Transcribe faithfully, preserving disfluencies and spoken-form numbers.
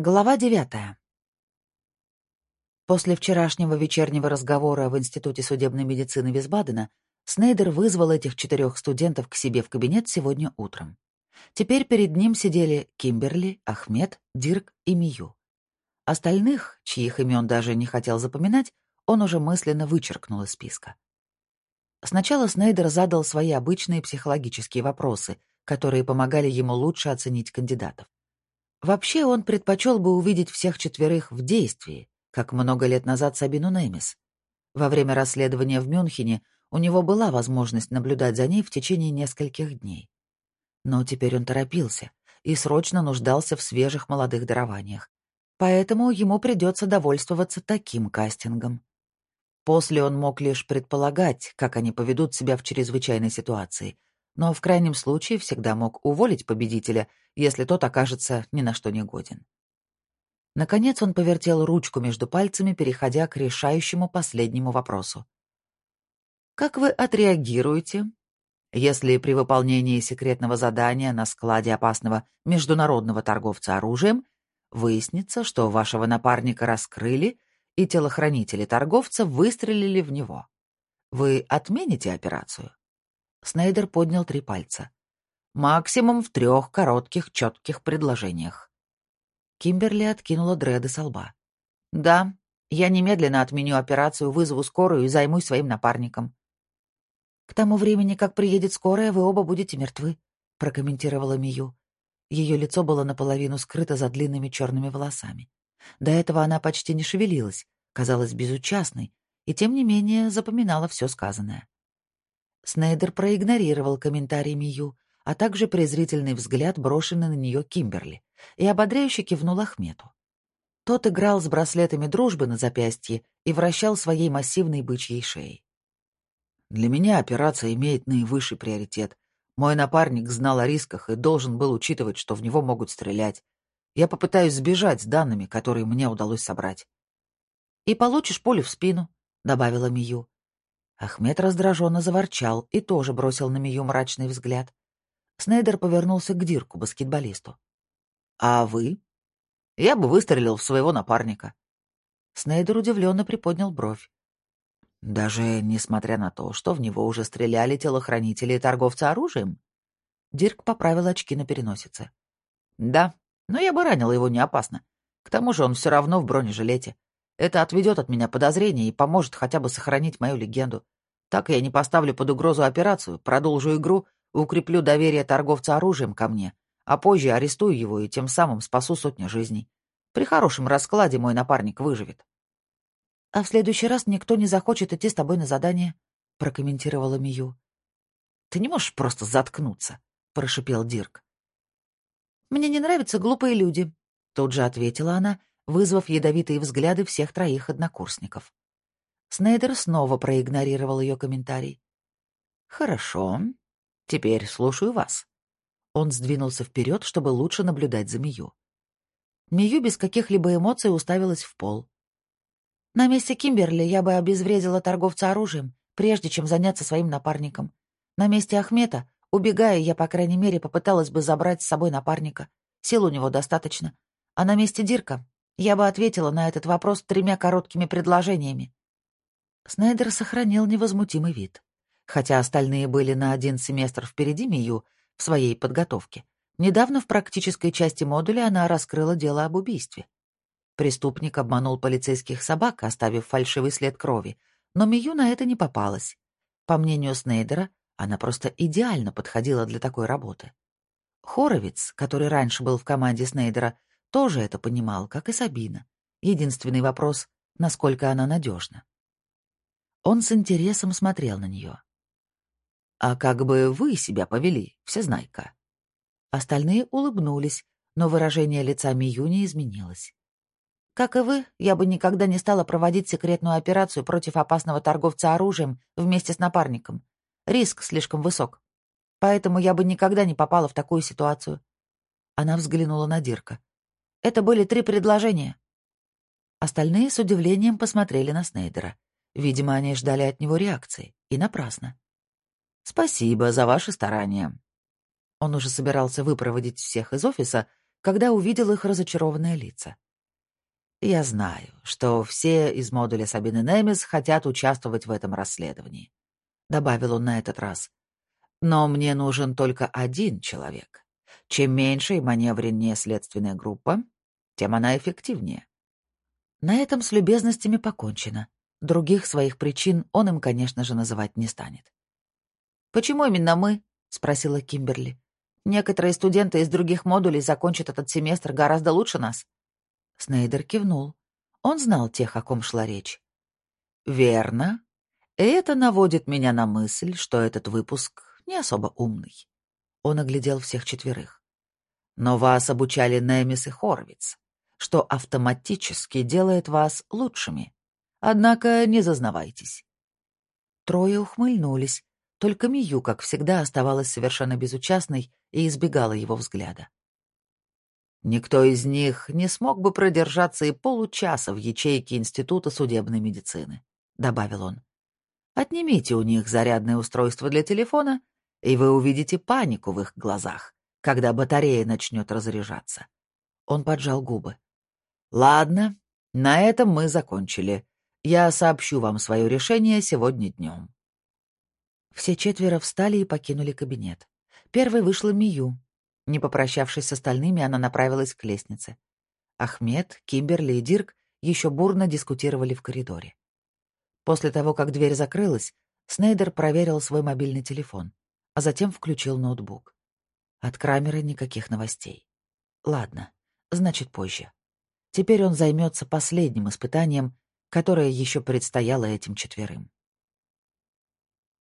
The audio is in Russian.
Глава девятая. После вчерашнего вечернего разговора в Институте судебной медицины Висбадена Снейдер вызвал этих четырех студентов к себе в кабинет сегодня утром. Теперь перед ним сидели Кимберли, Ахмед, Дирк и Мию. Остальных, чьих имен даже не хотел запоминать, он уже мысленно вычеркнул из списка. Сначала Снейдер задал свои обычные психологические вопросы, которые помогали ему лучше оценить кандидатов. Вообще он предпочел бы увидеть всех четверых в действии, как много лет назад Сабину Немис. Во время расследования в Мюнхене у него была возможность наблюдать за ней в течение нескольких дней. Но теперь он торопился и срочно нуждался в свежих молодых дарованиях. Поэтому ему придется довольствоваться таким кастингом. После он мог лишь предполагать, как они поведут себя в чрезвычайной ситуации, но в крайнем случае всегда мог уволить победителя, если тот окажется ни на что не годен. Наконец он повертел ручку между пальцами, переходя к решающему последнему вопросу. «Как вы отреагируете, если при выполнении секретного задания на складе опасного международного торговца оружием выяснится, что вашего напарника раскрыли, и телохранители торговца выстрелили в него? Вы отмените операцию?» Снейдер поднял три пальца. «Максимум в трех коротких, четких предложениях». Кимберли откинула дреды со лба. «Да, я немедленно отменю операцию, вызову скорую и займусь своим напарником». «К тому времени, как приедет скорая, вы оба будете мертвы», — прокомментировала Мию. Ее лицо было наполовину скрыто за длинными черными волосами. До этого она почти не шевелилась, казалась безучастной, и тем не менее запоминала все сказанное. Снейдер проигнорировал комментарий Мию, а также презрительный взгляд, брошенный на нее Кимберли, и ободряюще кивнул Ахмету. Тот играл с браслетами дружбы на запястье и вращал своей массивной бычьей шеей. «Для меня операция имеет наивысший приоритет. Мой напарник знал о рисках и должен был учитывать, что в него могут стрелять. Я попытаюсь сбежать с данными, которые мне удалось собрать». «И получишь пулю в спину», — добавила Мию. Ахмед раздраженно заворчал и тоже бросил на Мию мрачный взгляд. Снейдер повернулся к Дирку, баскетболисту. «А вы?» «Я бы выстрелил в своего напарника». Снейдер удивленно приподнял бровь. «Даже несмотря на то, что в него уже стреляли телохранители и торговцы оружием?» Дирк поправил очки на переносице. «Да, но я бы ранил его не опасно. К тому же он все равно в бронежилете. Это отведет от меня подозрения и поможет хотя бы сохранить мою легенду. Так я не поставлю под угрозу операцию, продолжу игру, укреплю доверие торговца оружием ко мне, а позже арестую его и тем самым спасу сотни жизней. При хорошем раскладе мой напарник выживет». «А в следующий раз никто не захочет идти с тобой на задание», — прокомментировала Мию. «Ты не можешь просто заткнуться», — прошипел Дирк. «Мне не нравятся глупые люди», — тут же ответила она, вызвав ядовитые взгляды всех троих однокурсников. Снейдер снова проигнорировал ее комментарий. «Хорошо. Теперь слушаю вас». Он сдвинулся вперед, чтобы лучше наблюдать за Мию. Мию без каких-либо эмоций уставилась в пол. «На месте Кимберли я бы обезвредила торговца оружием, прежде чем заняться своим напарником. На месте Ахмета, убегая, я, по крайней мере, попыталась бы забрать с собой напарника. Сил у него достаточно. А на месте Дирка я бы ответила на этот вопрос тремя короткими предложениями». Снейдер сохранил невозмутимый вид. Хотя остальные были на один семестр впереди Мию в своей подготовке. Недавно в практической части модуля она раскрыла дело об убийстве. Преступник обманул полицейских собак, оставив фальшивый след крови, но Мию на это не попалась. По мнению Снейдера, она просто идеально подходила для такой работы. Хоровиц, который раньше был в команде Снейдера, тоже это понимал, как и Сабина. Единственный вопрос — насколько она надежна. Он с интересом смотрел на нее. «А как бы вы себя повели, всезнайка?» Остальные улыбнулись, но выражение лица Мию не изменилось. «Как и вы, я бы никогда не стала проводить секретную операцию против опасного торговца оружием вместе с напарником. Риск слишком высок. Поэтому я бы никогда не попала в такую ситуацию». Она взглянула на Дирка. «Это были три предложения». Остальные с удивлением посмотрели на Снейдера. Видимо, они ждали от него реакции. И напрасно. «Спасибо за ваши старания». Он уже собирался выпроводить всех из офиса, когда увидел их разочарованные лица. «Я знаю, что все из модуля Сабины Немес хотят участвовать в этом расследовании», — добавил он на этот раз. «Но мне нужен только один человек. Чем меньше и маневреннее следственная группа, тем она эффективнее». На этом с любезностями покончено. Других своих причин он им, конечно же, называть не станет. «Почему именно мы?» — спросила Кимберли. «Некоторые студенты из других модулей закончат этот семестр гораздо лучше нас». Снейдер кивнул. Он знал тех, о ком шла речь. «Верно. И это наводит меня на мысль, что этот выпуск не особо умный». Он оглядел всех четверых. «Но вас обучали Немис и Хорвиц, что автоматически делает вас лучшими. Однако не зазнавайтесь». Трое ухмыльнулись. Только Мию, как всегда, оставалась совершенно безучастной и избегала его взгляда. «Никто из них не смог бы продержаться и получаса в ячейке Института судебной медицины», — добавил он. «Отнимите у них зарядное устройство для телефона, и вы увидите панику в их глазах, когда батарея начнет разряжаться». Он поджал губы. «Ладно, на этом мы закончили. Я сообщу вам свое решение сегодня днем». Все четверо встали и покинули кабинет. Первой вышла Мию. Не попрощавшись с остальными, она направилась к лестнице. Ахмед, Кимберли и Дирк еще бурно дискутировали в коридоре. После того, как дверь закрылась, Снейдер проверил свой мобильный телефон, а затем включил ноутбук. От Крамера никаких новостей. Ладно, значит, позже. Теперь он займется последним испытанием, которое еще предстояло этим четверым.